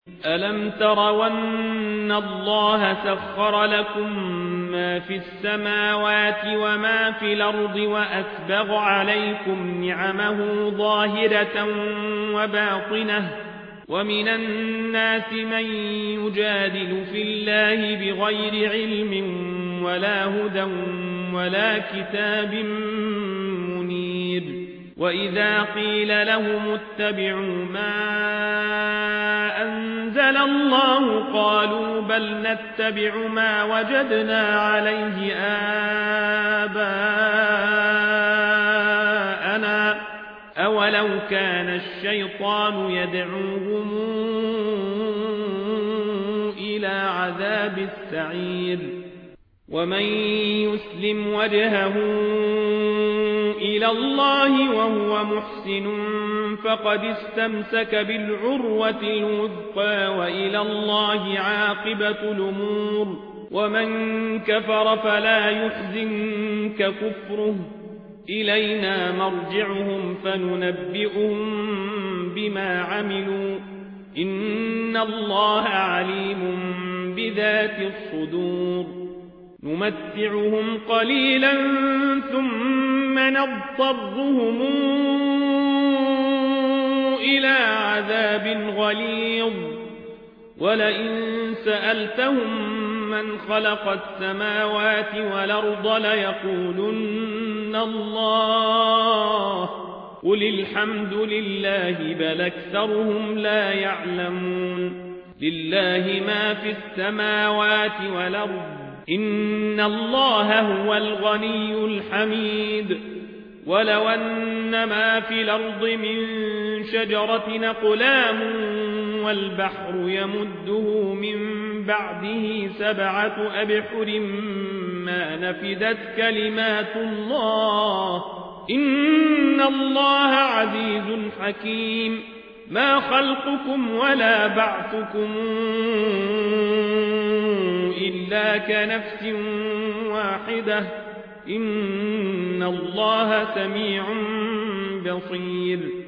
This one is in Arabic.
ألم تروا أن الله سخر لكم ما في السماوات وما في الأرض وأسبغ عليكم نعمه ظاهرة وباطنة ومن الناس من يجادل في الله بغير علم ولا هدى ولا كتاب منير وإذا قيل لهم اتبعوا ما أنزل الله قالوا بل نتبع ما وجدنا عليه آباءنا أولو كان الشيطان يدعوهم إلى عذاب السعير ومن يسلم وجهه إلى الله وهو محسن فقد استمسك بالعروة الوثقى وإلى الله عاقبة الأمور ومن كفر فلا يحزنك كفره إلينا مرجعهم فننبئهم بما عملوا إن الله عليم بذات الصدور نمتعهم قليلا ثم نضطرهم إلى عذاب غليظ ولئن سألتهم من خلق السماوات والأرض ليقولن الله قل الحمد لله بل أكثرهم لا يعلمون لله ما في السماوات والأرض إن الله هو الغني الحميد ولو أن ما في الأرض من شجرة أقلام والبحر يمده من بعده 7 أبحر ما نفدت كلمات الله إن الله عزيز حكيم ما خلقكم ولا بعثكم إلا كنفس واحدة إن الله سميع بصير